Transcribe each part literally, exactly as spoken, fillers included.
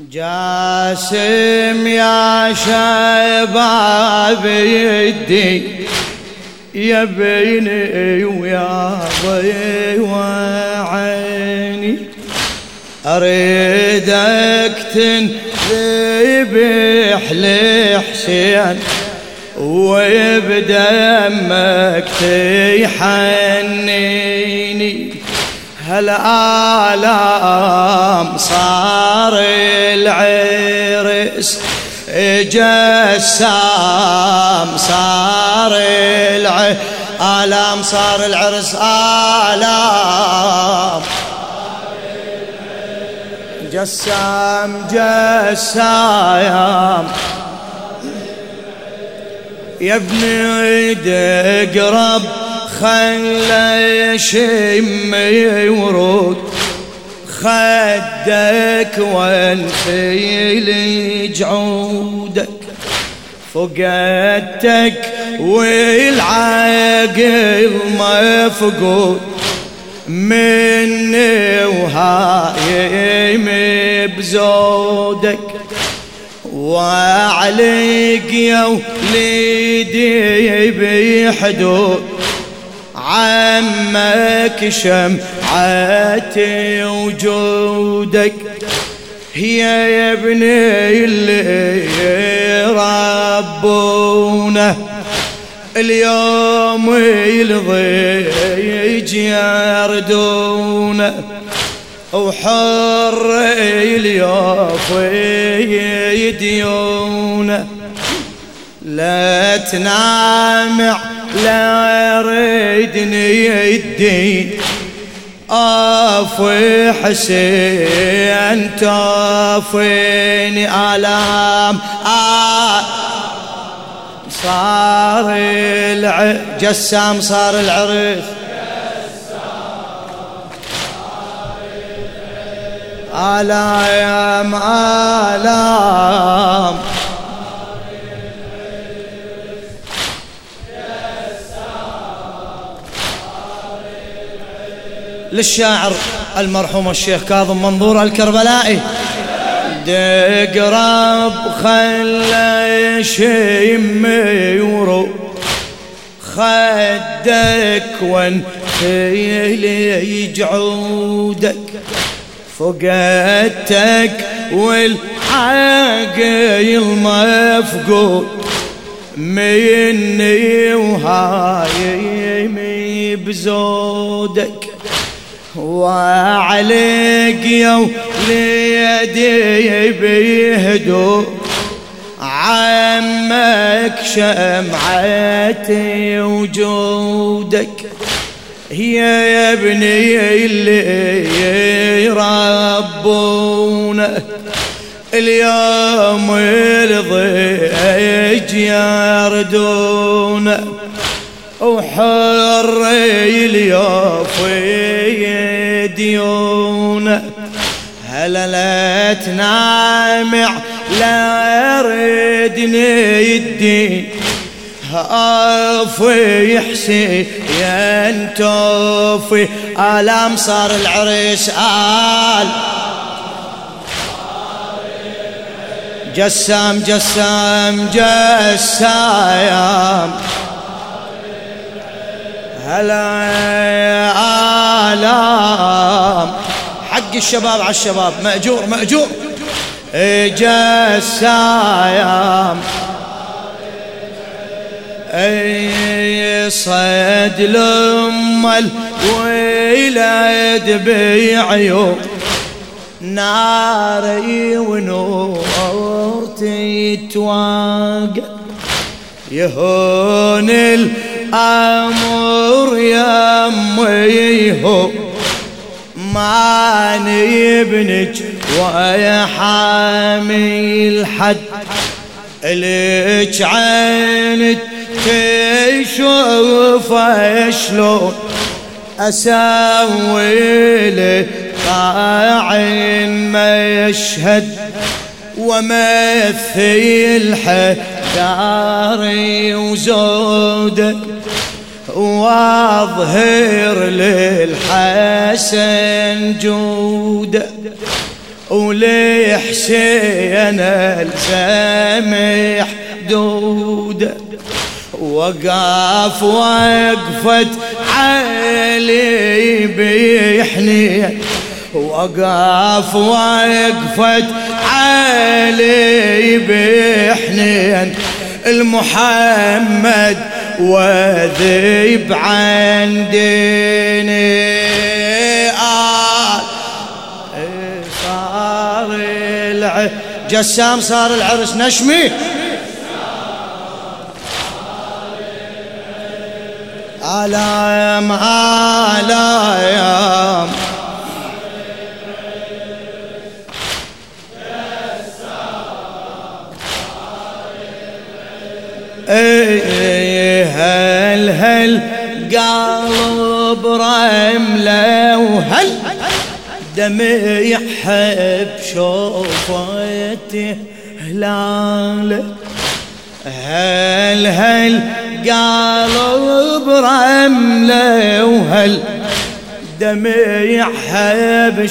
جاسم يا شباب يدي يا بيني ويا وعيني، أريدك تنذبح لحسين وبدمك تحنيني. هالآلام صار العرس جسام، صار الآلام صار العرس آلام، جسام جسام يا ابني اقرب خلى يشم ورود خدك وانفيل جعودك، فقدتك والعاقل مفقود مني وهايم بزودك. وعليك يا وليدي بحدود عمك شمعتي وجودك، هي يا ابني اللي ربونا اليوم الضيج يردونا، وحر اليوف يديونا. لا تنامع لا ردني الدين أفي حسين توفيني آلام آه صار الع... جسام صار العرس آلام آلام للشاعر المرحوم الشيخ كاظم منظور الكربلائي. دقرب خلى يشم ورو خدك وانفيل جعودك، فقدتك والعاقل مفقود مني وهايمي بزودك. وعليك يا وليدي بهدوء عمك شمعتي وجودك، هي يا ابني اللي ربونا اليوم الضيج يردونا، وحر اليوف يديونا. هلا لا تنامع لا ردني الدين أفي حسين توفي آلام صار العرس آل جسام جسام جسام هلا آلام حق الشباب على الشباب مأجور مأجور جسام اي صيد لم الولد بعيون ناري ونور تتواقع يهون الامر يا امي هو ما نبنج ويا حامي الحد ليش عينت تشوف شلون اسوي لك عين ما يشهد ومثل حداري وزودك واظهر للحسن جودك ولحسين السمح دوده وقف وقفة علي بحنين وقف وقفة علي بحنين المحمد وذيب عن ديني آه صار الع... جسام صار العرس نشمي آلام آلام ايه هل هل قلب رمله وهل دمي يحب شوفته هلاله هل هل قلب رمله وهل دمي يحب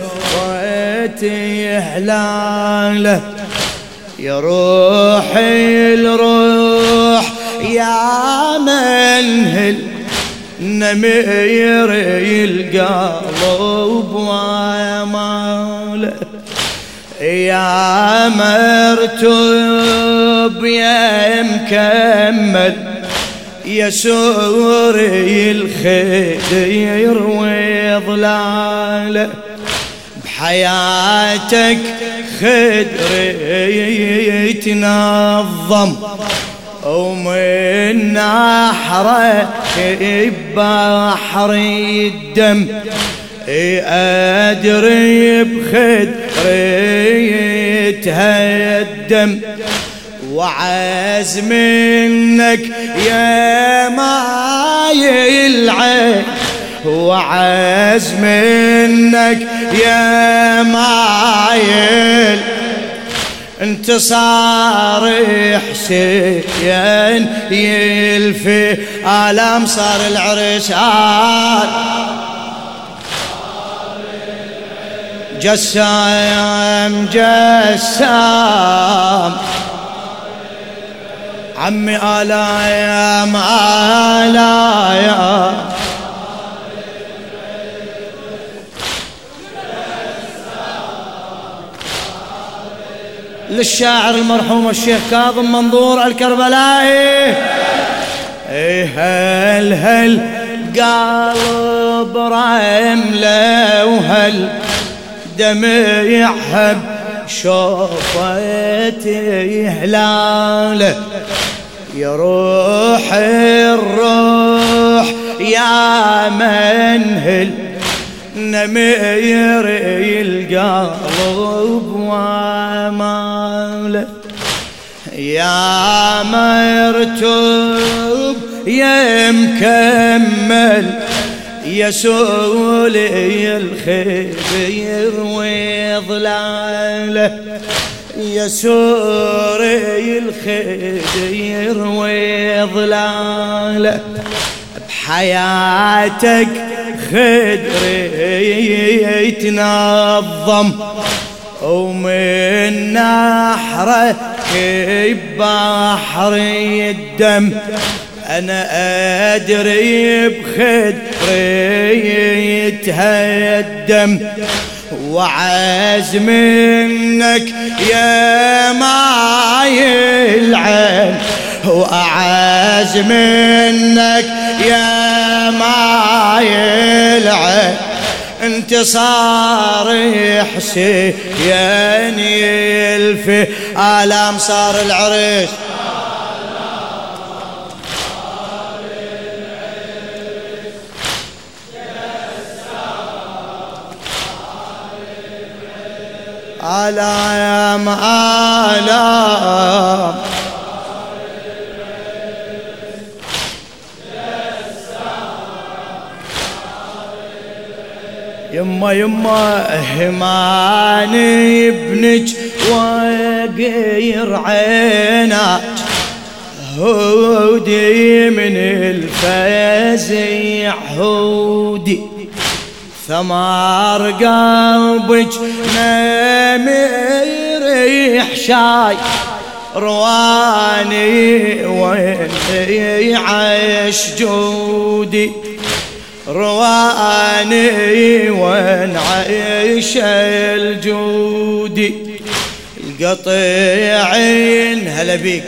شوفته هلاله يا روحي الروح يا منهل نمير القلب وماله يا مرتب يا مكمل يا سوري الخير وظلاله بحياتك خدري تنظم ومن نحرك بحر الدم أدري بخدري تهدم وعز منك يا ماي العين وعز منك يا مايل انتصار حسين يلفي آلام صار العرس آل جسام جسام عمي آلايام آلايام للشاعر المرحوم الشيخ كاظم منظور الكربلائي هل هل قلب رمله وهل دمي يحب شوفتي هلاله يا روح الروح يا منهل نمير القلب وماله يا مرتب يا مكمل يا سولي الخير وظلاله يا سوري الخير وظلاله بحياتك خدري تنظم ومن نحرك بحر الدم أنا أدري بخدري تهدم وعز منك يا ماي العين وأعز منك يا ماي العين انتصار حسين يلفي آلام صار العرس آلام آلام يما يما هماني ابنك وقير عينك هودي من الفزع هودي ثمار قلبك نمير يحشاي رواني وانتي عيش جودي رواني وانعيش الجودي القطيعين هلا بيك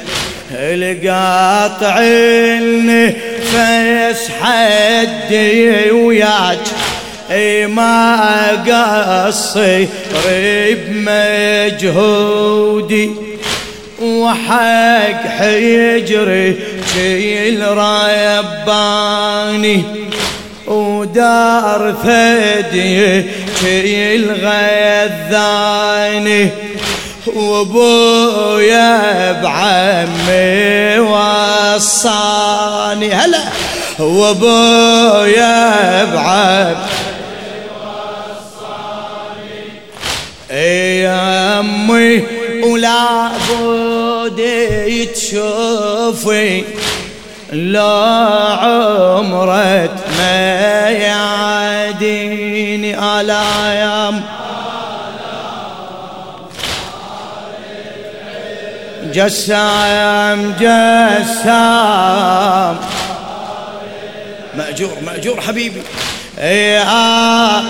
القاطعين فيس حدي وياك اي ما قصي ريب مجهودي وحق حجري شيل رباني ودار ثدي شيل غذاني وابويا بعمي وصاني هلا وابويا بعمي وصاني يا امي ولا بودي تشوفي لا عمرك ما يعديني على يام جسام جسام مأجور مأجور حبيبي يا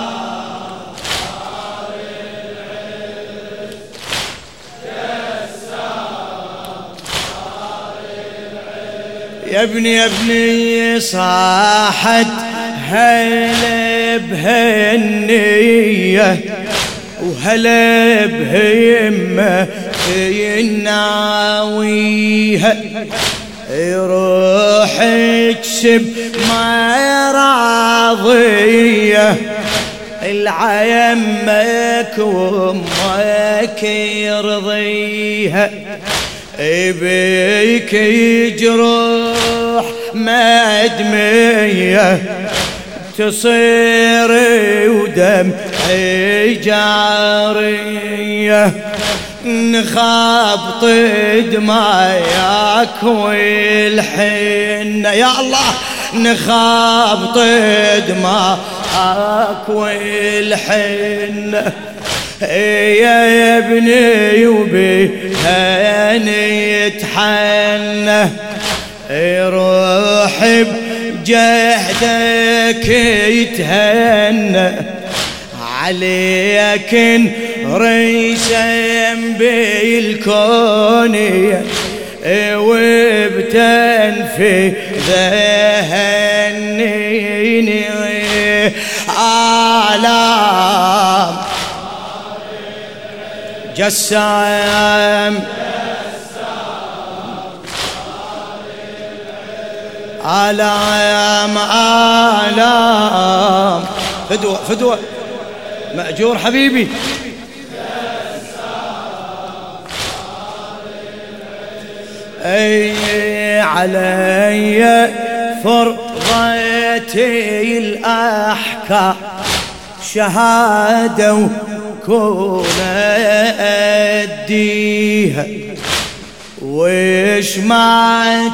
يا ابني يا ابني صاحت هلا بهالنية وهلا بهمة يناويها يروح يكسب ما راضية العيمك وامك يرضيها بيك يجروح مدمية تصير ودم جارية نخبط دماياك والحنة يا الله نخبط دماياك والحنة يا ابني وبهاني يتحنى يروح بجهدك يتهنى عليك ريسم بالكونية وبتنفي ذهنيني آلام جسام آلام آلام فدوة فدوة مأجور حبيبي أي علي فرضتي الأحكام شهادة وكون أديها وش ما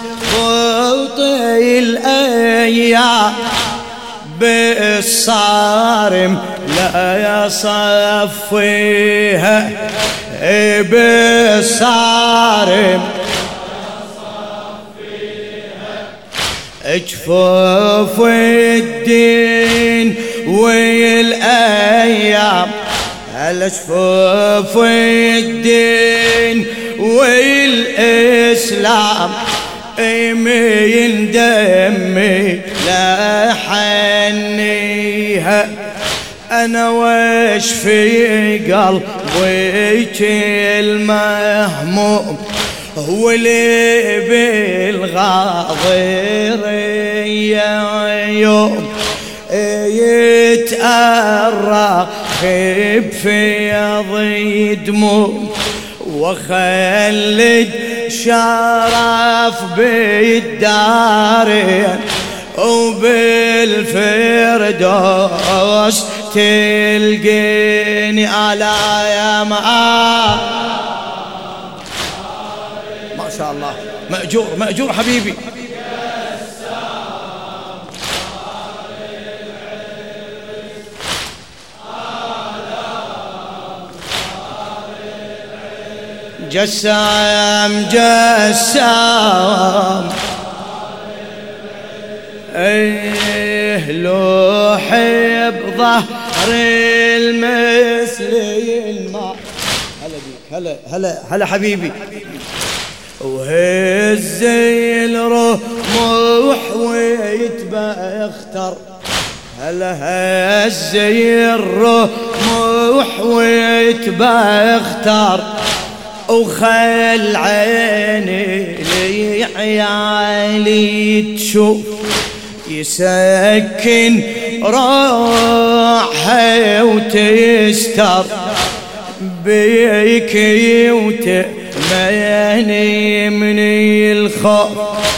تخطي الأيام بالصارم لا يصفيها بالصارم جفوف الدين والأيام الجفوف الدين والإسلام من دمي لا حنيها أنا وش في قلبي المهموم هو اللي بالغاضر يوم يتأرى خيب في ضيد دموم وخلد شرف بالدارين وبالفردوس تلقيني على يا ما ما شاء الله مأجور مأجور حبيبي جسام جسام ايه لوحي بظهر المثل الماء. هلا بيك هلا هلا هلا حبيبي. وهز الرمح ويتبختر هلا هز الرمح ويتبختر وخل عيني لي عيالي تشوف يسكن روحي وتستر بيكي وتمني من الخوف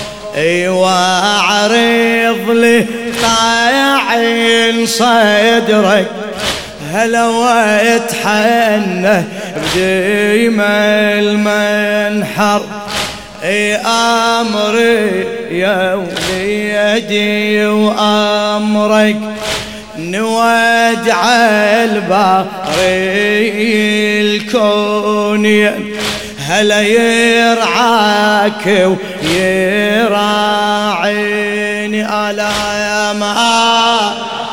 واعرض لي طاعن صدرك هلا واتحنى بديما المنحر اي امري يا وليدي وامرك نودع الباري الكوني هلا يرعاك ويراعيني. ألا يا ما